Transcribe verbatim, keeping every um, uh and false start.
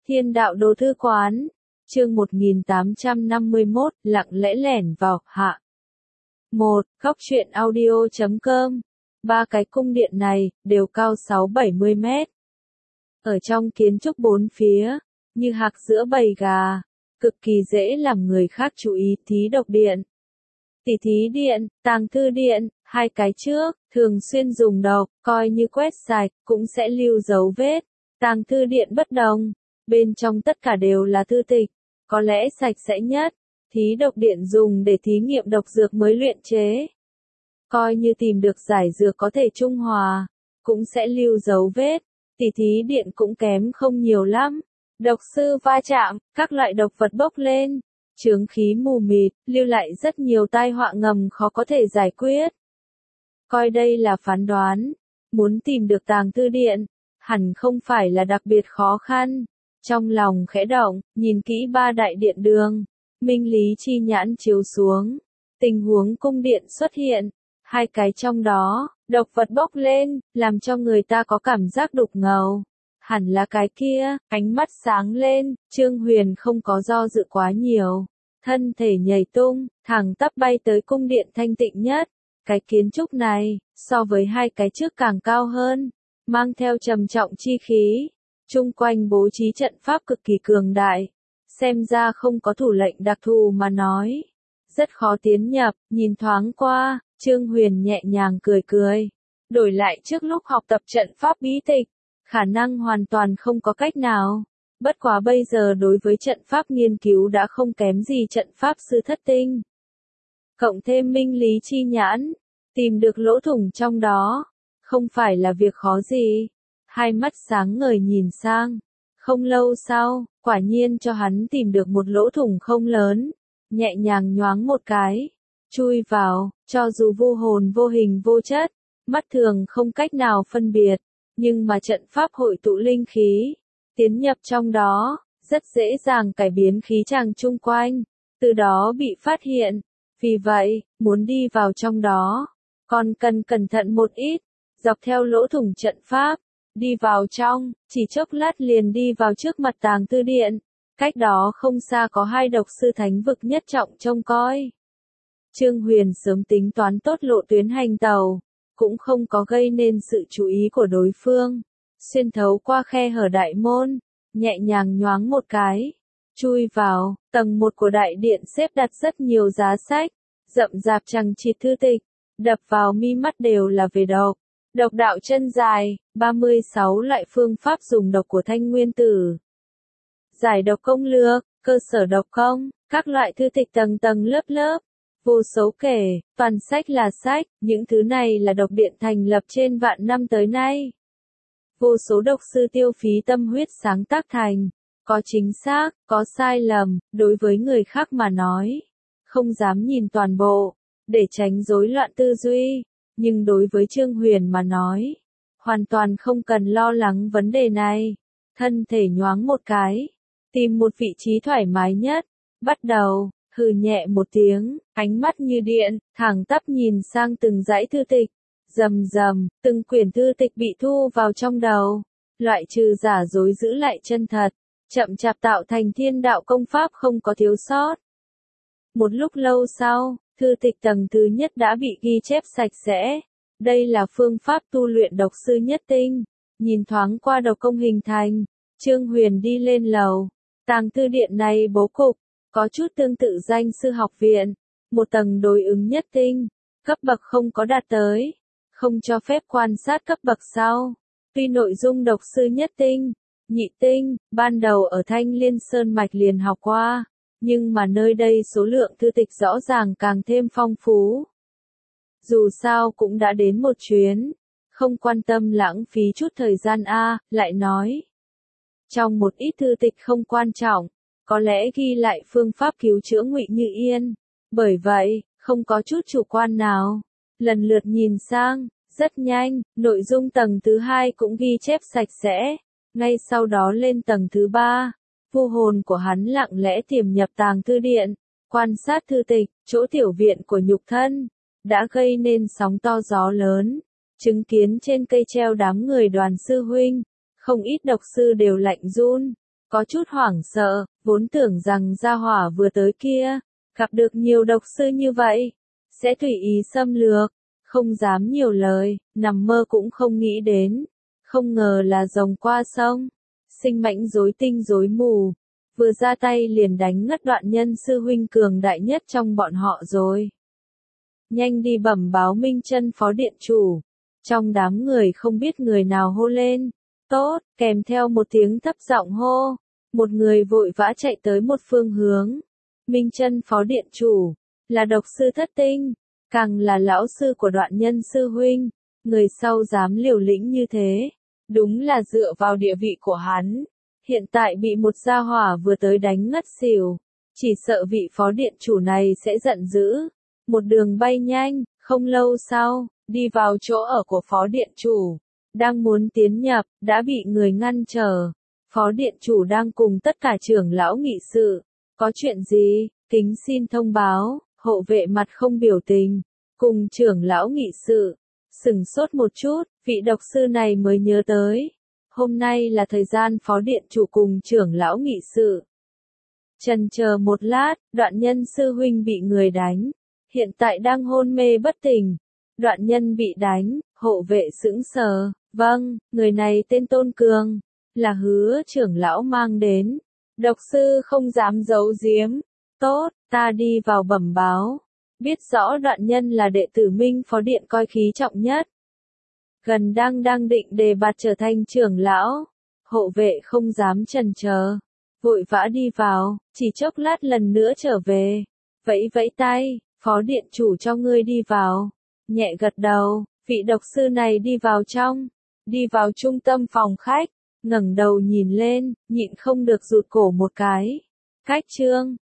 Thiên đạo đồ thư quán, chương một nghìn tám trăm năm mươi mốt, lặng lẽ lẻn vào, hạ. một. Góc truyện audio chấm com. Ba cái cung điện này, đều cao sáu bảy mươi mét. Ở trong kiến trúc bốn phía, như hạc giữa bầy gà, cực kỳ dễ làm người khác chú ý. Thí độc điện, tỷ thí điện, tàng thư điện, hai cái trước, thường xuyên dùng độc, coi như quét sạch, cũng sẽ lưu dấu vết. Tàng thư điện bất đồng, bên trong tất cả đều là thư tịch, có lẽ sạch sẽ nhất. Thí độc điện dùng để thí nghiệm độc dược mới luyện chế. Coi như tìm được giải dược có thể trung hòa, cũng sẽ lưu dấu vết. Tỷ thí điện cũng kém không nhiều lắm. Độc sư va chạm, các loại độc vật bốc lên, chướng khí mù mịt, lưu lại rất nhiều tai họa ngầm khó có thể giải quyết. Coi đây là phán đoán, muốn tìm được tàng thư điện, hẳn không phải là đặc biệt khó khăn. Trong lòng khẽ động, nhìn kỹ ba đại điện đường, minh lý chi nhãn chiếu xuống. Tình huống cung điện xuất hiện, hai cái trong đó, độc vật bốc lên, làm cho người ta có cảm giác đục ngầu. Hẳn là cái kia, ánh mắt sáng lên, Trương Huyền không có do dự quá nhiều. Thân thể nhảy tung, thẳng tắp bay tới cung điện thanh tịnh nhất. Cái kiến trúc này, so với hai cái trước càng cao hơn, mang theo trầm trọng chi khí. Chung quanh bố trí trận pháp cực kỳ cường đại. Xem ra không có thủ lệnh đặc thù mà nói. Rất khó tiến nhập, nhìn thoáng qua, Trương Huyền nhẹ nhàng cười cười. Đổi lại trước lúc học tập trận pháp bí tịch, khả năng hoàn toàn không có cách nào. Bất quá bây giờ đối với trận pháp nghiên cứu đã không kém gì trận pháp sư thất tinh. Cộng thêm minh lý chi nhãn, tìm được lỗ thủng trong đó, không phải là việc khó gì. Hai mắt sáng ngời nhìn sang. Không lâu sau, quả nhiên cho hắn tìm được một lỗ thủng không lớn. Nhẹ nhàng nhoáng một cái. Chui vào, cho dù vô hồn vô hình vô chất, mắt thường không cách nào phân biệt. Nhưng mà trận pháp hội tụ linh khí, tiến nhập trong đó, rất dễ dàng cải biến khí tràng chung quanh, từ đó bị phát hiện. Vì vậy, muốn đi vào trong đó, còn cần cẩn thận một ít, dọc theo lỗ thủng trận pháp, đi vào trong, chỉ chốc lát liền đi vào trước mặt tàng thư điện. Cách đó không xa có hai độc sư thánh vực nhất trọng trông coi. Trương Huyền sớm tính toán tốt lộ tuyến hành tàu, cũng không có gây nên sự chú ý của đối phương. Xuyên thấu qua khe hở đại môn, nhẹ nhàng nhoáng một cái, chui vào. Tầng một của đại điện xếp đặt rất nhiều giá sách, rậm rạp chằng chịt thư tịch, đập vào mi mắt đều là về độc. Độc đạo chân dài, ba mươi sáu loại phương pháp dùng độc của Thanh Nguyên Tử. Giải độc công lược, cơ sở độc công, các loại thư tịch tầng tầng lớp lớp, vô số kể, toàn sách là sách, những thứ này là độc điện thành lập trên vạn năm tới nay. Vô số độc sư tiêu phí tâm huyết sáng tác thành, có chính xác, có sai lầm, đối với người khác mà nói, không dám nhìn toàn bộ, để tránh rối loạn tư duy. Nhưng đối với Trương Huyền mà nói, hoàn toàn không cần lo lắng vấn đề này. Thân thể nhoáng một cái, tìm một vị trí thoải mái nhất, bắt đầu, hừ nhẹ một tiếng, ánh mắt như điện, thẳng tắp nhìn sang từng dãy thư tịch. Rầm rầm, từng quyển thư tịch bị thu vào trong đầu, loại trừ giả dối giữ lại chân thật, chậm chạp tạo thành thiên đạo công pháp không có thiếu sót. Một lúc lâu sau, thư tịch tầng thứ nhất đã bị ghi chép sạch sẽ. Đây là phương pháp tu luyện độc sư nhất tinh. Nhìn thoáng qua độc công hình thành, Trương Huyền đi lên lầu. Tàng thư điện này bố cục, có chút tương tự danh sư học viện. Một tầng đối ứng nhất tinh, cấp bậc không có đạt tới, không cho phép quan sát cấp bậc sau. Tuy nội dung độc sư nhất tinh, nhị tinh, ban đầu ở Thanh Liên Sơn Mạch liền học qua. Nhưng mà nơi đây số lượng thư tịch rõ ràng càng thêm phong phú. Dù sao cũng đã đến một chuyến, không quan tâm lãng phí chút thời gian a, lại nói. Trong một ít thư tịch không quan trọng, có lẽ ghi lại phương pháp cứu chữa Ngụy Như Yên. Bởi vậy, không có chút chủ quan nào. Lần lượt nhìn sang, rất nhanh, nội dung tầng thứ hai cũng ghi chép sạch sẽ. Ngay sau đó lên tầng thứ ba. Vô hồn của hắn lặng lẽ tiềm nhập tàng thư điện, quan sát thư tịch, chỗ tiểu viện của nhục thân, đã gây nên sóng to gió lớn. Chứng kiến trên cây treo đám người Đoàn sư huynh, không ít độc sư đều lạnh run. có chút hoảng sợ, vốn tưởng rằng gia hỏa vừa tới kia, gặp được nhiều độc sư như vậy, sẽ tùy ý xâm lược, không dám nhiều lời, nằm mơ cũng không nghĩ đến, không ngờ là rồng qua sông, sinh mãnh rối tinh rối mù, vừa ra tay liền đánh ngất Đoạn Nhân sư huynh cường đại nhất trong bọn họ rồi. Nhanh đi bẩm báo Minh Chân phó điện chủ. Trong đám người không biết người nào hô lên, tốt, kèm theo một tiếng thấp giọng hô, một người vội vã chạy tới một phương hướng. Minh Chân phó điện chủ, là độc sư thất tinh, càng là lão sư của Đoạn Nhân sư huynh, người sau dám liều lĩnh như thế, đúng là dựa vào địa vị của hắn, hiện tại bị một gia hỏa vừa tới đánh ngất xỉu, chỉ sợ vị phó điện chủ này sẽ giận dữ, một đường bay nhanh, không lâu sau, đi vào chỗ ở của phó điện chủ, đang muốn tiến nhập, đã bị người ngăn trở. Phó điện chủ đang cùng tất cả trưởng lão nghị sự, có chuyện gì, kính xin thông báo. Hộ vệ mặt không biểu tình, cùng trưởng lão nghị sự, sừng sốt một chút, vị độc sư này mới nhớ tới. Hôm nay là thời gian phó điện chủ cùng trưởng lão nghị sự. Chần chờ một lát, Đoạn Nhân sư huynh bị người đánh, hiện tại đang hôn mê bất tỉnh. Đoạn Nhân bị đánh, hộ vệ sững sờ, vâng, người này tên Tôn Cường, là Hứa trưởng lão mang đến. Độc sư không dám giấu giếm. Tốt, ta đi vào bẩm báo. Biết rõ Đoạn Nhân là đệ tử Minh phó điện coi khí trọng nhất. Gần đang đang định đề bạt trở thành trưởng lão. Hộ vệ không dám chần chờ, vội vã đi vào, chỉ chốc lát lần nữa trở về. Vẫy vẫy tay, phó điện chủ cho ngươi đi vào. Nhẹ gật đầu, vị độc sư này đi vào trong. Đi vào trung tâm phòng khách, ngẩng đầu nhìn lên, nhịn không được rụt cổ một cái. Cách chương